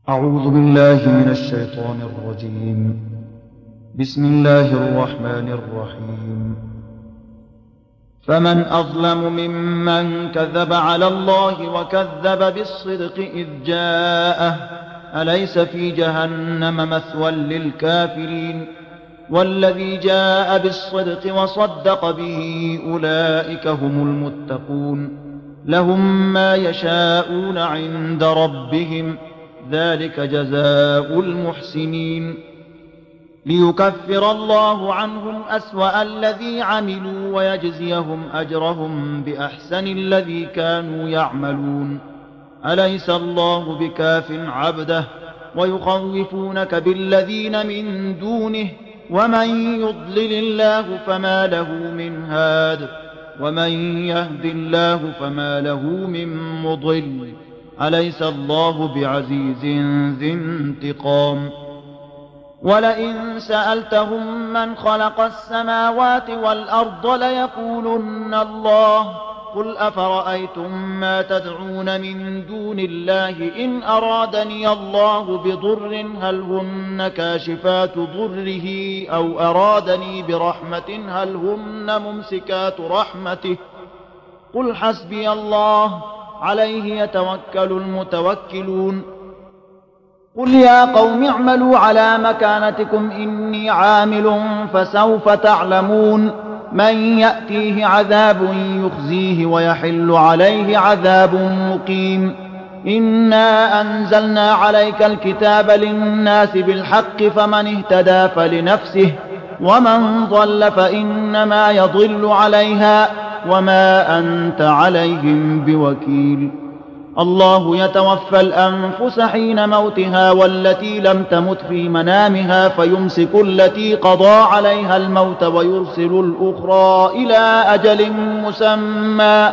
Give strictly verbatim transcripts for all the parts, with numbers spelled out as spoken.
أعوذ بالله من الشيطان الرجيم. بسم الله الرحمن الرحيم. فمن أظلم ممن كذب على الله وكذب بالصدق إذ جاءه أليس في جهنم مثوى للكافرين والذي جاء بالصدق وصدق به أولئك هم المتقون لهم ما يشاءون عند ربهم ذلك جزاء المحسنين ليكفر الله عنهم أسوأ الذي عملوا ويجزيهم أجرهم بأحسن الذي كانوا يعملون أليس الله بكاف عبده ويخوفونك بالذين من دونه ومن يضلل الله فما له من هاد ومن يهد الله فما له من مضل أليس الله بعزيز ذي انتقام ولئن سألتهم من خلق السماوات والأرض ليقولن الله قل أفرأيتم ما تدعون من دون الله إن أرادني الله بضر هل هن كاشفات ضره أو أرادني برحمة هل هن ممسكات رحمته قل حسبي الله عليه يتوكل المتوكلون قل يا قوم اعملوا على مكانتكم إني عامل فسوف تعلمون من يأتيه عذاب يخزيه ويحل عليه عذاب مقيم إنا أنزلنا عليك الكتاب للناس بالحق فمن اهتدى فلنفسه ومن ضل فإنما يضل عليها وما أنت عليهم بوكيل الله يتوفى الأنفس حين موتها والتي لم تمت في منامها فيمسك التي قضى عليها الموت ويرسل الأخرى إلى أجل مسمى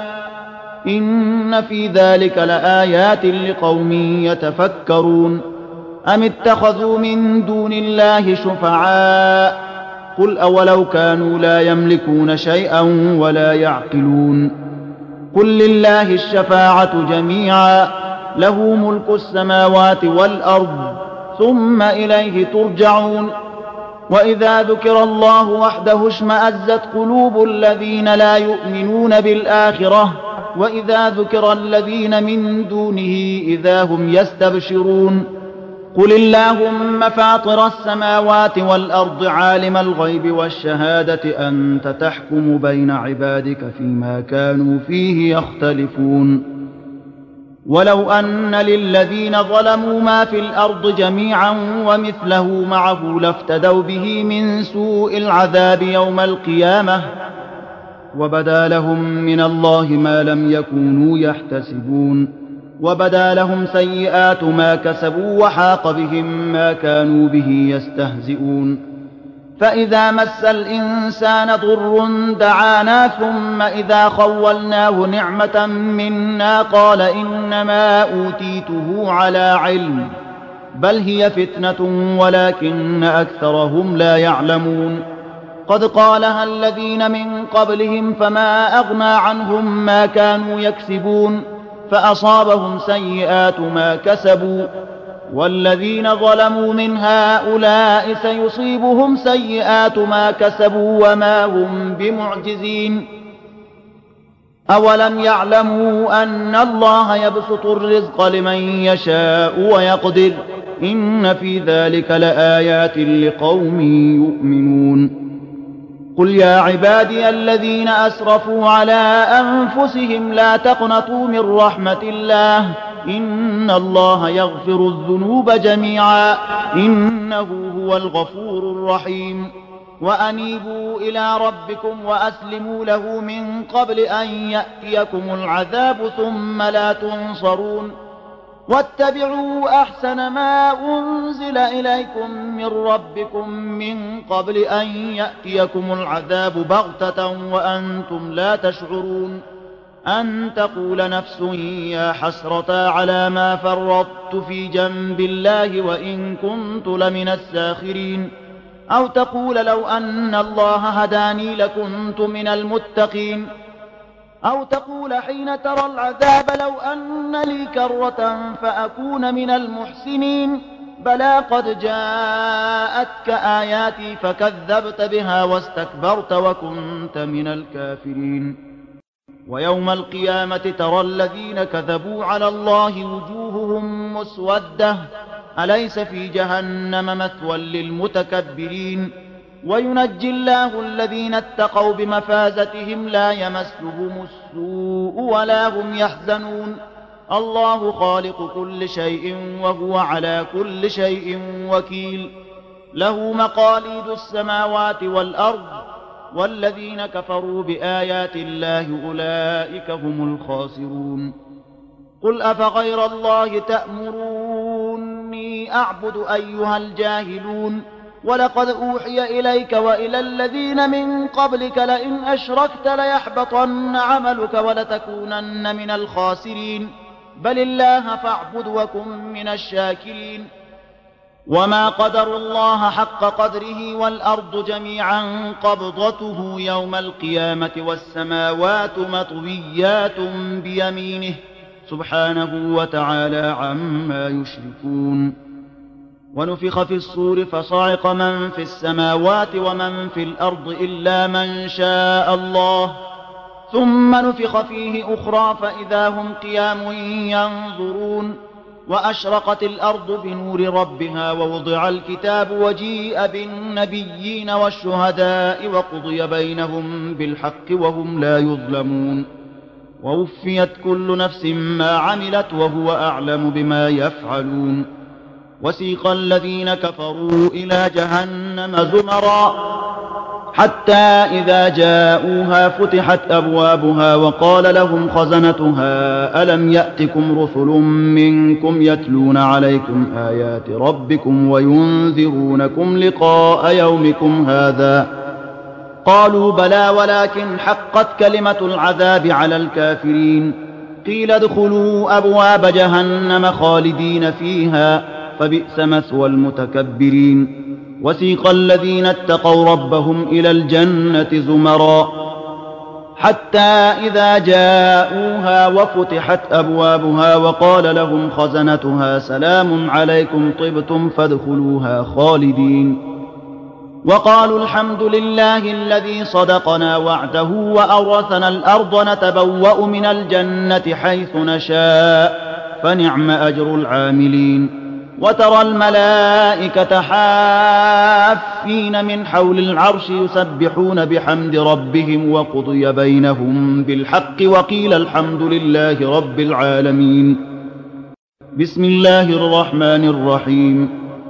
إن في ذلك لآيات لقوم يتفكرون أم اتخذوا من دون الله شفعاء قل أولو كانوا لا يملكون شيئا ولا يعقلون قل لله الشفاعة جميعا له ملك السماوات والأرض ثم إليه ترجعون وإذا ذكر الله وحده اشمأزت قلوب الذين لا يؤمنون بالآخرة وإذا ذكر الذين من دونه إذا هم يستبشرون قل اللهم فاطر السماوات والأرض عالم الغيب والشهادة أنت تحكم بين عبادك فيما كانوا فيه يختلفون ولو أن للذين ظلموا ما في الأرض جميعا ومثله معه لافتدوا به من سوء العذاب يوم القيامة وبدا لهم من الله ما لم يكونوا يحتسبون وبدا لهم سيئات ما كسبوا وحاق بهم ما كانوا به يستهزئون فإذا مس الإنسان ضر دعانا ثم إذا خولناه نعمة منا قال إنما أوتيته على علم بل هي فتنة ولكن أكثرهم لا يعلمون قد قالها الذين من قبلهم فما أغنى عنهم ما كانوا يكسبون فأصابهم سيئات ما كسبوا والذين ظلموا من هؤلاء سيصيبهم سيئات ما كسبوا وما هم بمعجزين أولم يعلموا أن الله يبسط الرزق لمن يشاء ويقدر إن في ذلك لآيات لقوم يؤمنون قل يا عبادي الذين أسرفوا على أنفسهم لا تقنطوا من رحمة الله إن الله يغفر الذنوب جميعا إنه هو الغفور الرحيم وأنيبوا إلى ربكم وأسلموا له من قبل أن يأتيكم العذاب ثم لا تنصرون واتبعوا أحسن ما أنزل إليكم من ربكم من قبل أن يأتيكم العذاب بغتة وأنتم لا تشعرون أن تقول نفس يا حسرة على ما فرطت في جنب الله وإن كنت لمن الساخرين أو تقول لو أن الله هداني لكنت من المتقين أو تقول حين ترى العذاب لو أن لي كرة فأكون من المحسنين بلى قد جاءتك آياتي فكذبت بها واستكبرت وكنت من الكافرين. ويوم القيامة ترى الذين كذبوا على الله وجوههم مسودة أليس في جهنم مثوى للمتكبرين. وينجي الله الذين اتقوا بمفازتهم لا يمسهم السوء ولا هم يحزنون. الله خالق كل شيء وهو على كل شيء وكيل. له مقاليد السماوات والأرض والذين كفروا بآيات الله أولئك هم الخاسرون. قل أفغير الله تأمروني أعبد أيها الجاهلون ولقد أوحي إليك وإلى الذين من قبلك لئن أشركت ليحبطن عملك ولتكونن من الخاسرين بل الله فاعبد وكن من الشاكرين. وما قدروا الله حق قدره والأرض جميعا قبضته يوم القيامة والسماوات مطويات بيمينه سبحانه وتعالى عما يشركون. ونفخ في الصور فصعق من في السماوات ومن في الأرض إلا من شاء الله ثم نفخ فيه أخرى فإذا هم قيام ينظرون. وأشرقت الأرض بنور ربها ووضع الكتاب وجيء بالنبيين والشهداء وقضي بينهم بالحق وهم لا يظلمون. ووفيت كل نفس ما عملت وهو أعلم بما يفعلون. وسيق الذين كفروا إلى جهنم زمرا حتى إذا جاءوها فتحت أبوابها وقال لهم خزنتها ألم يأتكم رسل منكم يتلون عليكم آيات ربكم وينذرونكم لقاء يومكم هذا قالوا بلى ولكن حقت كلمة العذاب على الكافرين. قيل ادخلوا أبواب جهنم خالدين فيها فبئس مثوى المتكبرين. وسيق الذين اتقوا ربهم إلى الجنة زمرا حتى إذا جاءوها وفتحت أبوابها وقال لهم خزنتها سلام عليكم طبتم فادخلوها خالدين. وقالوا الحمد لله الذي صدقنا وعده وأورثنا الأرض نتبوأ من الجنة حيث نشاء فنعم أجر العاملين. وترى الملائكة حافين من حول العرش يسبحون بحمد ربهم وقضي بينهم بالحق وقيل الحمد لله رب العالمين. بسم الله الرحمن الرحيم.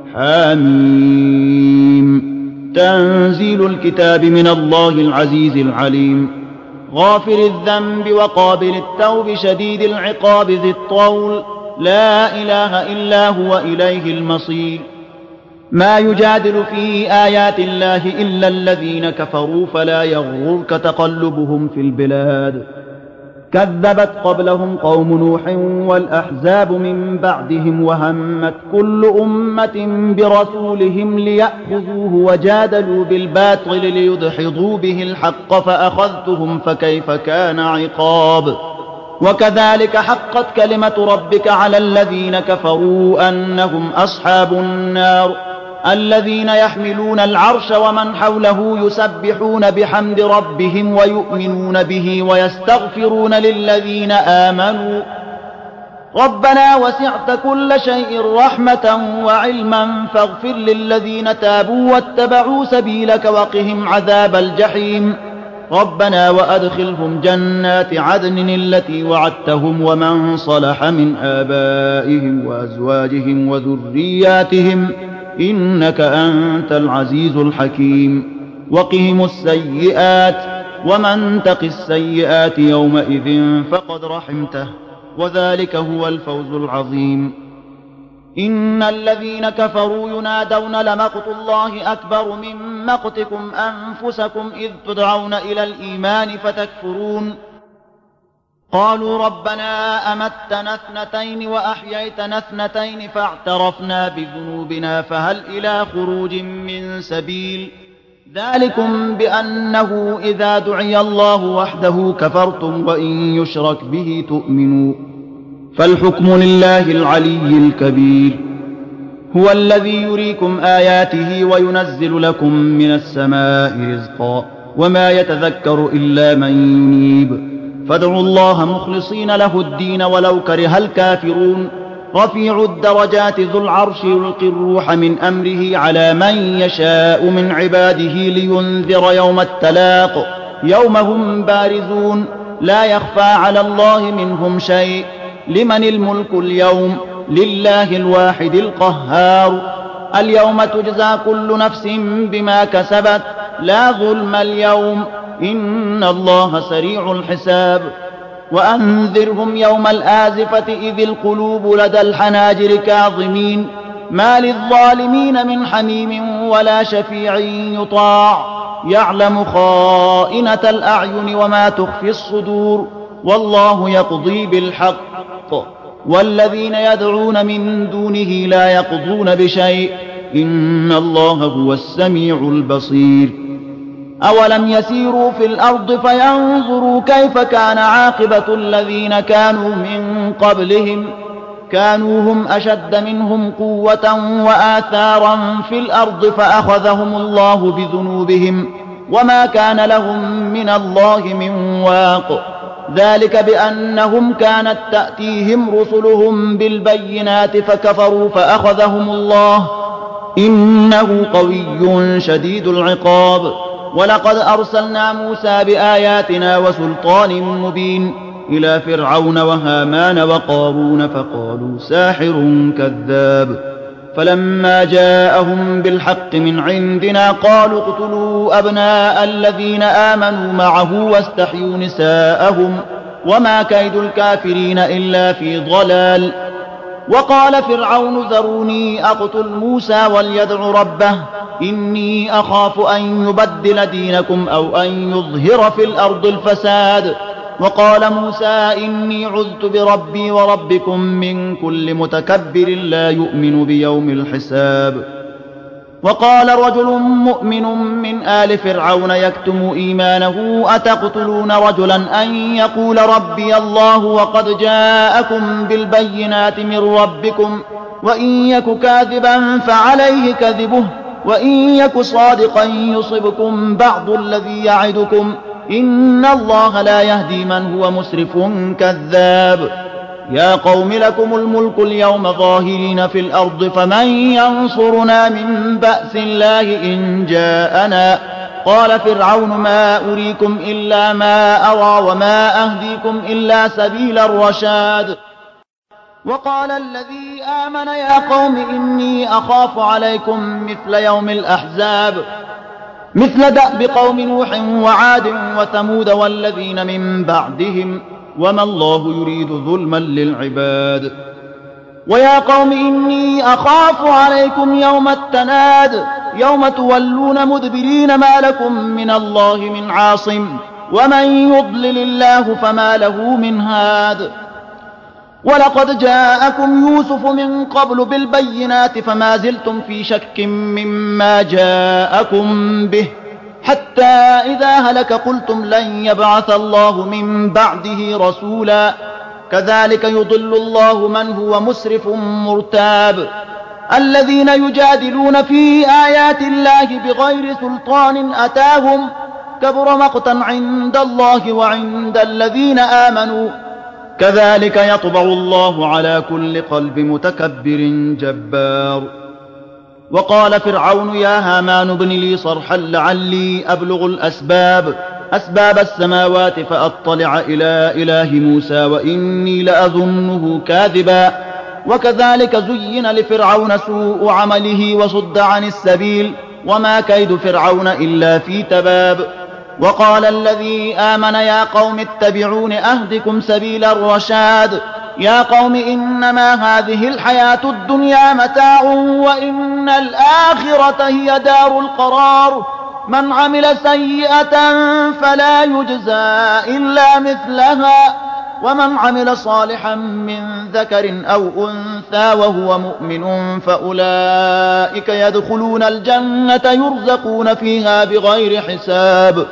حميم. تنزيل الكتاب من الله العزيز العليم. غافر الذنب وقابل التوب شديد العقاب ذي الطول لا إله إلا هو إليه المصير. ما يجادل في آيات الله إلا الذين كفروا فلا يغررك تقلبهم في البلاد. كذبت قبلهم قوم نوح والأحزاب من بعدهم وهمت كل أمة برسولهم ليأخذوه وجادلوا بالباطل ليدحضوا به الحق فأخذتهم فكيف كان عقاب. وكذلك حقت كلمة ربك على الذين كفروا أنهم أصحاب النار الذين يحملون العرش ومن حوله يسبحون بحمد ربهم ويؤمنون به ويستغفرون للذين آمنوا ربنا وسعت كل شيء رحمة وعلما فاغفر للذين تابوا واتبعوا سبيلك وقهم عذاب الجحيم. ربنا وأدخلهم جنات عدن التي وعدتهم ومن صلح من آبائهم وأزواجهم وذرياتهم إنك أنت العزيز الحكيم. وقهم السيئات ومن تق السيئات يومئذ فقد رحمته وذلك هو الفوز العظيم. إن الذين كفروا ينادون لمقت الله أكبر من مقتكم أنفسكم إذ تدعون إلى الإيمان فتكفرون. قالوا ربنا أمتنا اثنتين وأحييتنا اثنتين فاعترفنا بذنوبنا فهل إلى خروج من سبيل ذلكم بأنه إذا دعي الله وحده كفرتم وإن يشرك به تؤمنوا فالحكم لله العلي الكبير. هو الذي يريكم آياته وينزل لكم من السماء رزقا وما يتذكر إلا من ينيب فادعوا الله مخلصين له الدين ولو كره الكافرون. رفيع الدرجات ذو العرش يلقي الروح من أمره على من يشاء من عباده لينذر يوم التلاق يوم هم بارزون لا يخفى على الله منهم شيء. لمن الملك اليوم؟ لله الواحد القهار. اليوم تجزى كل نفس بما كسبت لا ظلم اليوم إن الله سريع الحساب. وأنذرهم يوم الآزفة إذ القلوب لدى الحناجر كاظمين ما للظالمين من حميم ولا شفيع يطاع يعلم خائنة الأعين وما تخفي الصدور والله يقضي بالحق والذين يدعون من دونه لا يقضون بشيء إن الله هو السميع البصير. أولم يسيروا في الأرض فينظروا كيف كان عاقبة الذين كانوا من قبلهم كانوا هم أشد منهم قوة وآثارا في الأرض فأخذهم الله بذنوبهم وما كان لهم من الله من واق. ذلك بأنهم كانت تأتيهم رسلهم بالبينات فكفروا فأخذهم الله إنه قوي شديد العقاب. ولقد أرسلنا موسى بآياتنا وسلطان مبين إلى فرعون وهامان وقارون فقالوا ساحر كذاب فلما جاءهم بالحق من عندنا قالوا اقتلوا أبناء الذين آمنوا معه واستحيوا نساءهم وما كيد الكافرين إلا في ضلال. وقال فرعون ذروني أقتل موسى وليدع ربه إني أخاف أن يبدل دينكم أو أن يظهر في الأرض الفساد. وقال موسى إني عذت بربي وربكم من كل متكبر لا يؤمن بيوم الحساب. وقال رجل مؤمن من آل فرعون يكتم إيمانه أتقتلون رجلا أن يقول ربي الله وقد جاءكم بالبينات من ربكم وإن يك كاذبا فعليه كذبه وإن يك صادقا يصبكم بعض الذي يعدكم إن الله لا يهدي من هو مسرف كذاب. يا قوم لكم الملك اليوم ظاهرين في الأرض فمن ينصرنا من بأس الله إن جاءنا. قال فرعون ما أريكم إلا ما أرى وما أهديكم إلا سبيل الرشاد. وقال الذي آمن يا قوم إني أخاف عليكم مثل يوم الأحزاب مثل دأب قوم نوح وعاد وثمود والذين من بعدهم وما الله يريد ظلما للعباد. ويا قوم إني أخاف عليكم يوم التناد يوم تولون مدبرين ما لكم من الله من عاصم ومن يضلل الله فما له من هاد. ولقد جاءكم يوسف من قبل بالبينات فما زلتم في شك مما جاءكم به حتى إذا هلك قلتم لن يبعث الله من بعده رسولا كذلك يضل الله من هو مسرف مرتاب. الذين يجادلون في آيات الله بغير سلطان أتاهم كبر مقتا عند الله وعند الذين آمنوا كذلك يطبع الله على كل قلب متكبر جبار. وقال فرعون يا هامان ابن لي صرحا لعلي أبلغ الأسباب أسباب السماوات فأطلع إلى إله موسى وإني لأظنه كاذبا. وكذلك زين لفرعون سوء عمله وصد عن السبيل وما كيد فرعون إلا في تباب. وقال الذي آمن يا قوم اتبعون أهدكم سبيل الرشاد. يا قوم إنما هذه الحياة الدنيا متاع وإن الآخرة هي دار القرار. من عمل سيئة فلا يجزى إلا مثلها ومن عمل صالحا من ذكر أو أنثى وهو مؤمن فأولئك يدخلون الجنة يرزقون فيها بغير حساب.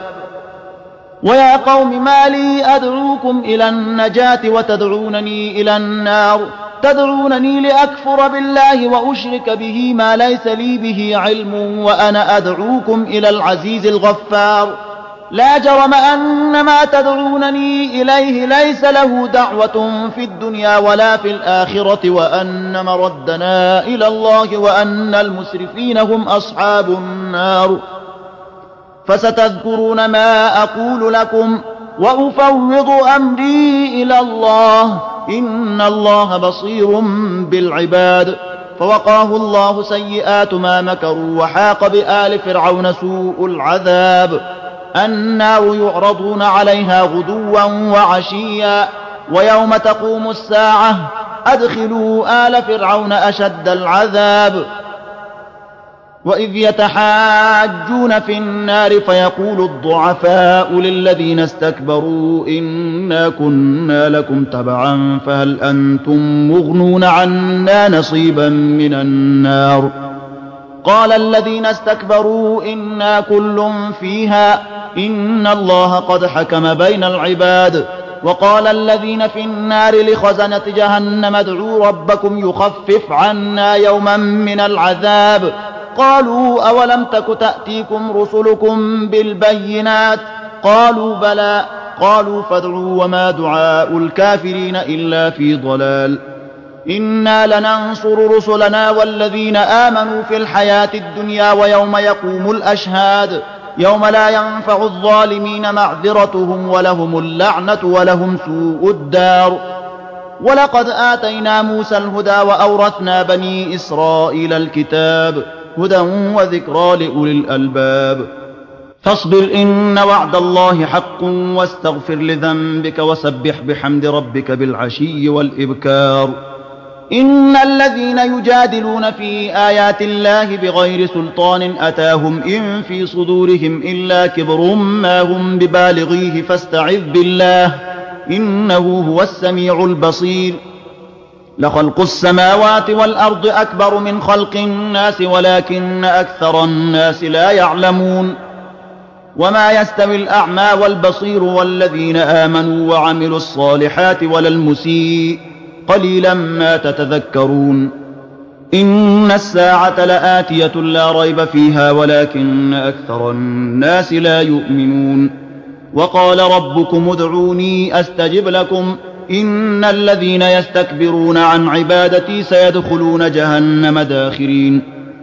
ويا قوم ما لي أدعوكم إلى النجاة وتدعونني إلى النار تدعونني لأكفر بالله وأشرك به ما ليس لي به علم وأنا أدعوكم إلى العزيز الغفار. لا جرم أن ما تدعونني إليه ليس له دعوة في الدنيا ولا في الآخرة وأن مردنا إلى الله وأن المسرفين هم أصحاب النار. فستذكرون ما أقول لكم وأفوض أمري إلى الله إن الله بصير بالعباد. فوقاه الله سيئات ما مكروا وحاق بآل فرعون سوء العذاب. النار يعرضون عليها غدوا وعشيا ويوم تقوم الساعة أدخلوا آل فرعون أشد العذاب. وإذ يتحاجون في النار فيقول الضعفاء للذين استكبروا إنا كنا لكم تبعا فهل أنتم مغنون عنا نصيبا من النار. قال الذين استكبروا إنا كل فيها إن الله قد حكم بين العباد. وقال الذين في النار لخزنة جهنم ادعوا ربكم يخفف عنا يوما من العذاب. قالوا أولم تك تأتيكم رسلكم بالبينات قالوا بلى قالوا فادعوا وما دعاء الكافرين إلا في ضلال. إنا لننصر رسلنا والذين آمنوا في الحياة الدنيا ويوم يقوم الأشهاد يوم لا ينفع الظالمين معذرتهم ولهم اللعنة ولهم سوء الدار. ولقد آتينا موسى الهدى وأورثنا بني إسرائيل الكتاب هدى وذكرى لأولي الألباب. فاصبر إن وعد الله حق واستغفر لذنبك وسبح بحمد ربك بالعشي والإبكار. إن الذين يجادلون في آيات الله بغير سلطان أتاهم إن في صدورهم إلا كبر ما هم ببالغيه فاستعذ بالله إنه هو السميع البصير. لخلق السماوات والأرض أكبر من خلق الناس ولكن أكثر الناس لا يعلمون. وما يستوي الأعمى والبصير والذين آمنوا وعملوا الصالحات ولا المسيء قليلا ما تتذكرون. إن الساعة لآتية لا ريب فيها ولكن أكثر الناس لا يؤمنون. وقال ربكم ادعوني أستجب لكم إن الذين يستكبرون عن عبادتي سيدخلون جهنم داخرين.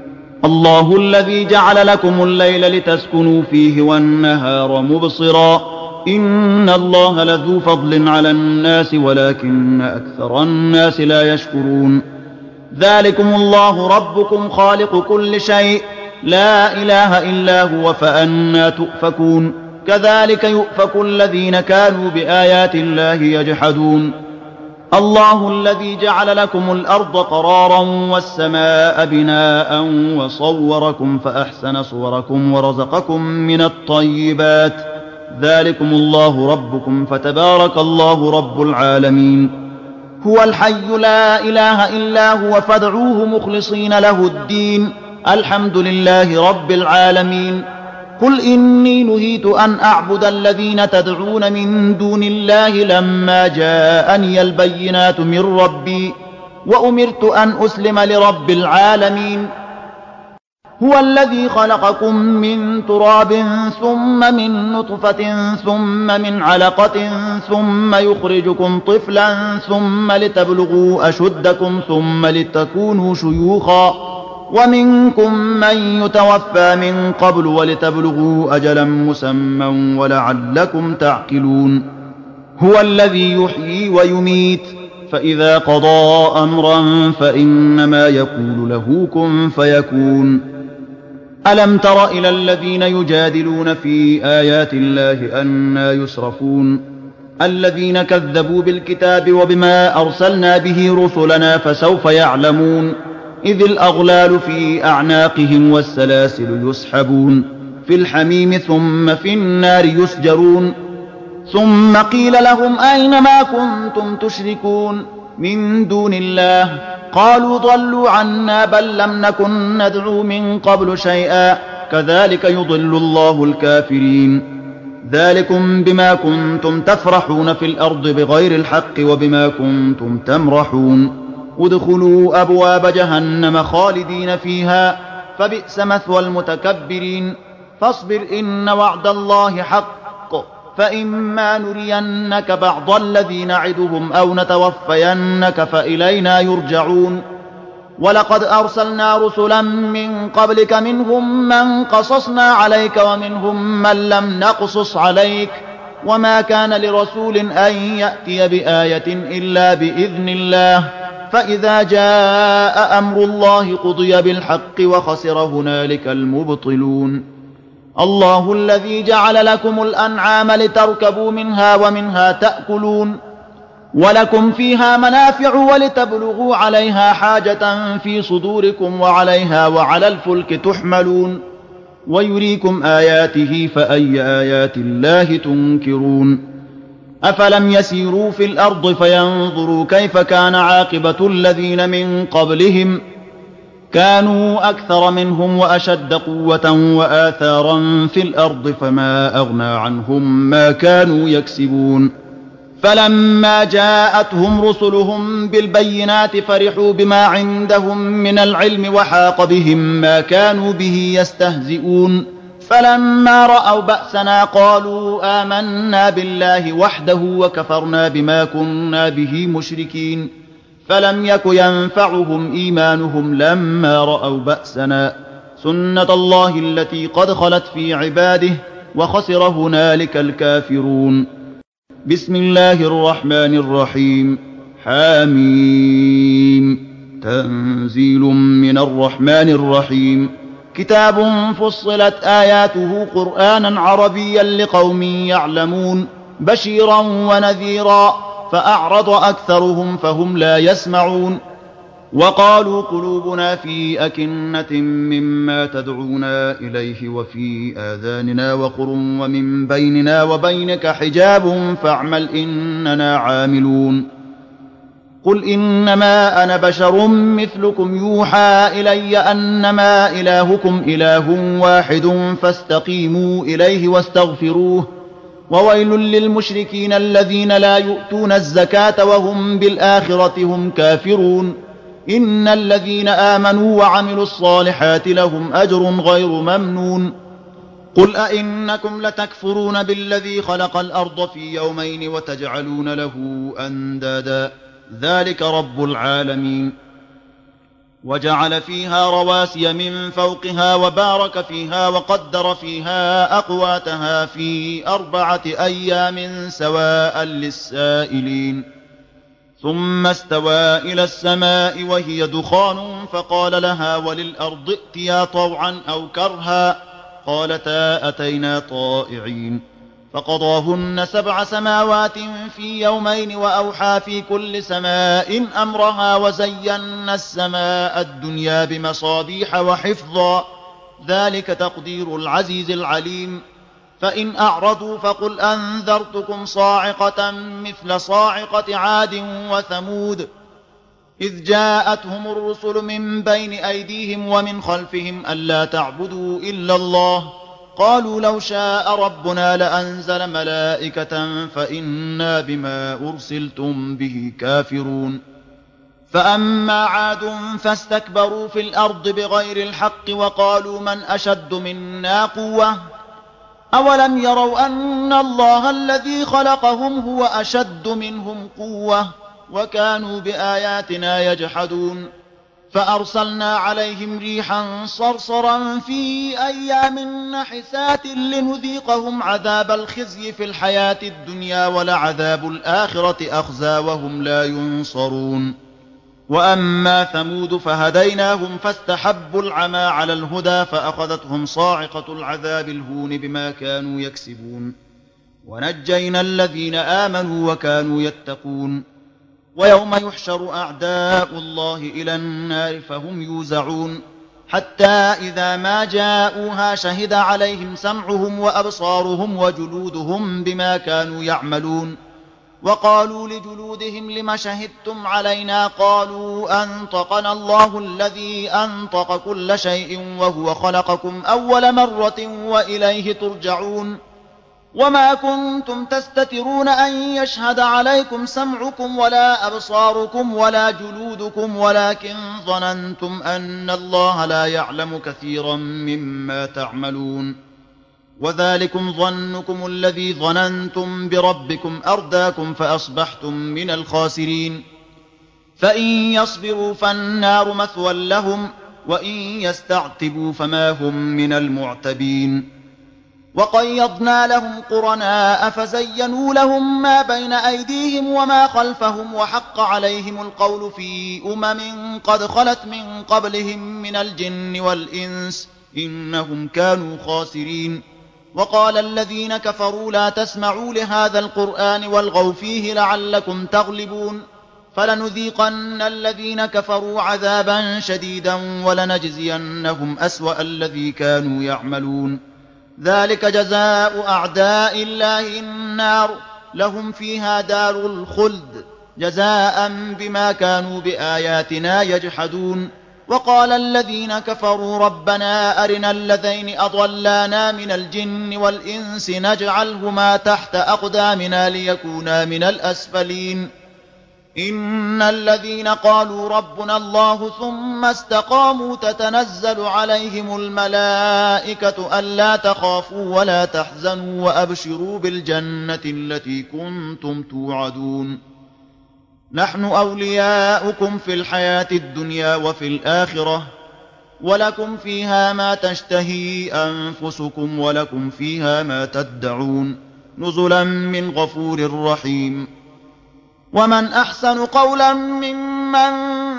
الله الذي جعل لكم الليل لتسكنوا فيه والنهار مبصرا إن الله لذو فضل على الناس ولكن أكثر الناس لا يشكرون. ذلكم الله ربكم خالق كل شيء لا إله إلا هو فأنى تؤفكون. كذلك يؤفك الذين كانوا بآيات الله يجحدون. الله الذي جعل لكم الأرض قرارا والسماء بناء وصوركم فأحسن صوركم ورزقكم من الطيبات ذلكم الله ربكم فتبارك الله رب العالمين. هو الحي لا إله إلا هو فادعوه مخلصين له الدين الحمد لله رب العالمين. قل إني نهيت أن أعبد الذين تدعون من دون الله لما جاءني البينات من ربي وأمرت أن أسلم لرب العالمين. هو الذي خلقكم من تراب ثم من نطفة ثم من علقة ثم يخرجكم طفلا ثم لتبلغوا أشدكم ثم لتكونوا شيوخا ومنكم من يتوفى من قبل ولتبلغوا أجلا مسمى ولعلكم تعقلون. هو الذي يحيي ويميت فإذا قضى أمرا فإنما يقول له كن فيكون. ألم تر إلى الذين يجادلون في آيات الله أنى يصرفون الذين كذبوا بالكتاب وبما أرسلنا به رسلنا فسوف يعلمون إذ الأغلال في أعناقهم والسلاسل يسحبون في الحميم ثم في النار يسجرون ثم قيل لهم أين ما كنتم تشركون من دون الله قالوا ضلوا عنا بل لم نكن ندعو من قبل شيئا كذلك يضل الله الكافرين ذلكم بما كنتم تفرحون في الأرض بغير الحق وبما كنتم تمرحون ادخلوا أبواب جهنم خالدين فيها فبئس مثوى المتكبرين فاصبر إن وعد الله حق فإما نرينك بعض الذي نعدهم أو نتوفينك فإلينا يرجعون ولقد أرسلنا رسلا من قبلك منهم من قصصنا عليك ومنهم من لم نقصص عليك وما كان لرسول أن يأتي بآية إلا بإذن الله فإذا جاء أمر الله قضي بالحق وخسر هنالك المبطلون الله الذي جعل لكم الأنعام لتركبوا منها ومنها تأكلون ولكم فيها منافع ولتبلغوا عليها حاجة في صدوركم وعليها وعلى الفلك تحملون ويريكم آياته فأي آيات الله تنكرون أفلم يسيروا في الأرض فينظروا كيف كان عاقبة الذين من قبلهم كانوا أكثر منهم وأشد قوة وآثارا في الأرض فما أغنى عنهم ما كانوا يكسبون فلما جاءتهم رسلهم بالبينات فرحوا بما عندهم من العلم وحاق بهم ما كانوا به يستهزئون فلما رأوا بأسنا قالوا آمنا بالله وحده وكفرنا بما كنا به مشركين فلم يك ينفعهم إيمانهم لما رأوا بأسنا سنة الله التي قد خلت في عباده وخسر هنالك الكافرون بسم الله الرحمن الرحيم حاميم تنزيل من الرحمن الرحيم كتاب فصلت آياته قرآنا عربيا لقوم يعلمون بشيرا ونذيرا فأعرض أكثرهم فهم لا يسمعون وقالوا قلوبنا في أكنة مما تدعونا إليه وفي آذاننا وقر ومن بيننا وبينك حجاب فاعمل إننا عاملون قل إنما أنا بشر مثلكم يوحى إلي أنما إلهكم إله واحد فاستقيموا إليه واستغفروه وويل للمشركين الذين لا يؤتون الزكاة وهم بالآخرة هم كافرون إن الذين آمنوا وعملوا الصالحات لهم أجر غير ممنون قل أئنكم لتكفرون بالذي خلق الأرض في يومين وتجعلون له أندادا ذلك رب العالمين وجعل فيها رواسي من فوقها وبارك فيها وقدر فيها أقواتها في أربعة أيام سواء للسائلين ثم استوى إلى السماء وهي دخان فقال لها وللأرض ائتيا طوعا أو كرها قالتا أتينا طائعين فقضاهن سبع سماوات في يومين وأوحى في كل سماء أمرها وزينا السماء الدنيا بمصابيح وحفظا ذلك تقدير العزيز العليم فإن أعرضوا فقل أنذرتكم صاعقة مثل صاعقة عاد وثمود إذ جاءتهم الرسل من بين أيديهم ومن خلفهم ألا تعبدوا إلا الله قالوا لو شاء ربنا لأنزل ملائكة فإنا بما أرسلتم به كافرون فأما عاد فاستكبروا في الأرض بغير الحق وقالوا من أشد منا قوة أولم يروا أن الله الذي خلقهم هو أشد منهم قوة وكانوا بآياتنا يجحدون فأرسلنا عليهم ريحا صرصرا في أيام نحسات لنذيقهم عذاب الخزي في الحياة الدنيا ولعذاب الآخرة أخزى وهم لا ينصرون وأما ثمود فهديناهم فاستحبوا العمى على الهدى فأخذتهم صاعقة العذاب الهون بما كانوا يكسبون ونجينا الذين آمنوا وكانوا يتقون ويوم يحشر أعداء الله إلى النار فهم يوزعون حتى إذا ما جاءوها شهد عليهم سمعهم وأبصارهم وجلودهم بما كانوا يعملون وقالوا لجلودهم لم شهدتم علينا قالوا أنطقنا الله الذي أنطق كل شيء وهو خلقكم أول مرة وإليه ترجعون وما كنتم تستترون أن يشهد عليكم سمعكم ولا أبصاركم ولا جلودكم ولكن ظننتم أن الله لا يعلم كثيرا مما تعملون وذلكم ظنكم الذي ظننتم بربكم أرداكم فأصبحتم من الخاسرين فإن يصبروا فالنار مثوى لهم وإن يستعتبوا فما هم من المعتبين وقيضنا لهم قرناء فزينوا لهم ما بين أيديهم وما خلفهم وحق عليهم القول في أمم قد خلت من قبلهم من الجن والإنس إنهم كانوا خاسرين وقال الذين كفروا لا تسمعوا لهذا القرآن والغوا فيه لعلكم تغلبون فلنذيقن الذين كفروا عذابا شديدا ولنجزينهم أسوأ الذي كانوا يعملون ذلك جزاء أعداء الله النار لهم فيها دار الخلد جزاء بما كانوا بآياتنا يجحدون وقال الذين كفروا ربنا أرنا الذين أضلانا من الجن والإنس نجعلهما تحت أقدامنا ليكونا من الأسفلين إن الذين قالوا ربنا الله ثم استقاموا تتنزل عليهم الملائكة ألا تخافوا ولا تحزنوا وأبشروا بالجنة التي كنتم توعدون نحن أولياؤكم في الحياة الدنيا وفي الآخرة ولكم فيها ما تشتهي أنفسكم ولكم فيها ما تدعون نزلا من غفور رحيم ومن أحسن قولا ممن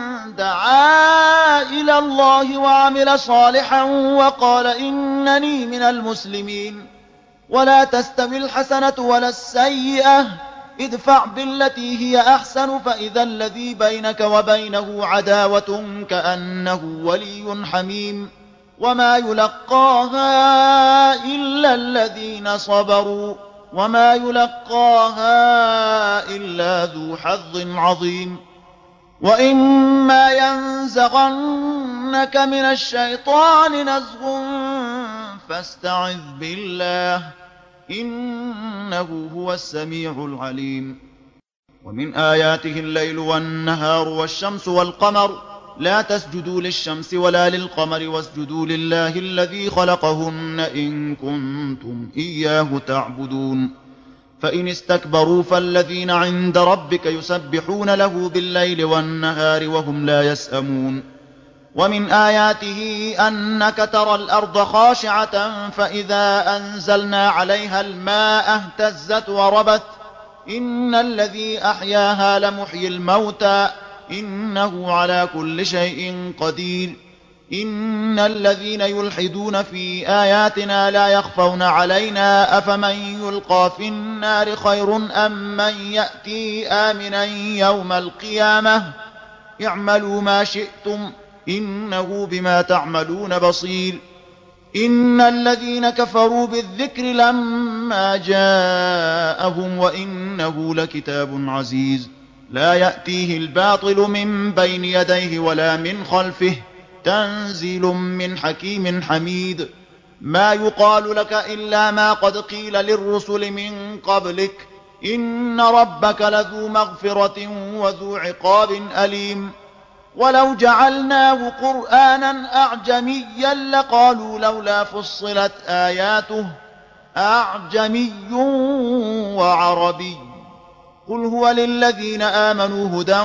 دعا إلى الله وعمل صالحا وقال إنني من المسلمين ولا تستوي الحسنة ولا السيئة ادفع بالتي هي أحسن فإذا الذي بينك وبينه عداوة كأنه ولي حميم وما يلقاها إلا الذين صبروا وما يلقاها إلا ذو حظ عظيم وإما ينزغنك من الشيطان نزغ فاستعذ بالله إنه هو السميع العليم ومن آياته الليل والنهار والشمس والقمر لا تسجدوا للشمس ولا للقمر واسجدوا لله الذي خلقهن إن كنتم إياه تعبدون فإن استكبروا فالذين عند ربك يسبحون له بالليل والنهار وهم لا يسأمون ومن آياته أنك ترى الأرض خاشعة فإذا أنزلنا عليها الماء اهتزت وربت إن الذي أحياها لمحيي الموتى إنه على كل شيء قدير إن الذين يلحدون في آياتنا لا يخفون علينا أفمن يلقى في النار خير أم من يأتي آمنا يوم القيامة اعملوا ما شئتم إنه بما تعملون بصير إن الذين كفروا بالذكر لما جاءهم وإنه لكتاب عزيز لا يأتيه الباطل من بين يديه ولا من خلفه تنزيل من حكيم حميد ما يقال لك إلا ما قد قيل للرسل من قبلك إن ربك لذو مغفرة وذو عقاب أليم ولو جعلناه قرآنا أعجميا لقالوا لولا فصلت آياته أعجمي وعربي قل هو للذين آمنوا هدى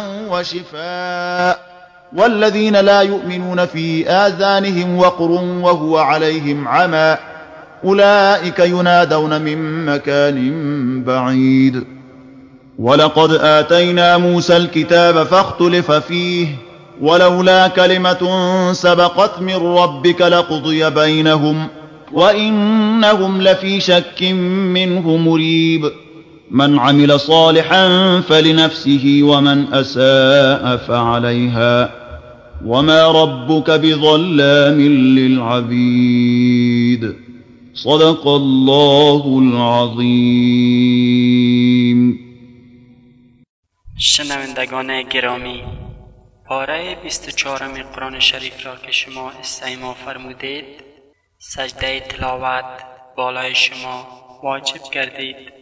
وشفاء والذين لا يؤمنون في آذانهم وقر وهو عليهم عمى أولئك ينادون من مكان بعيد ولقد آتينا موسى الكتاب فاختلف فيه ولولا كلمة سبقت من ربك لقضي بينهم وإنهم لفي شك منه مريب من عمل صالحا فلنفسه ومن أساء فعليها وما ربك بظلام للعبيد. صدق الله العظیم. شنوندگان گرامی، پاره بیست و چهارم قرآن شریف را که شما استماع فرمودید، سجده تلاوت بالای شما واجب گردید.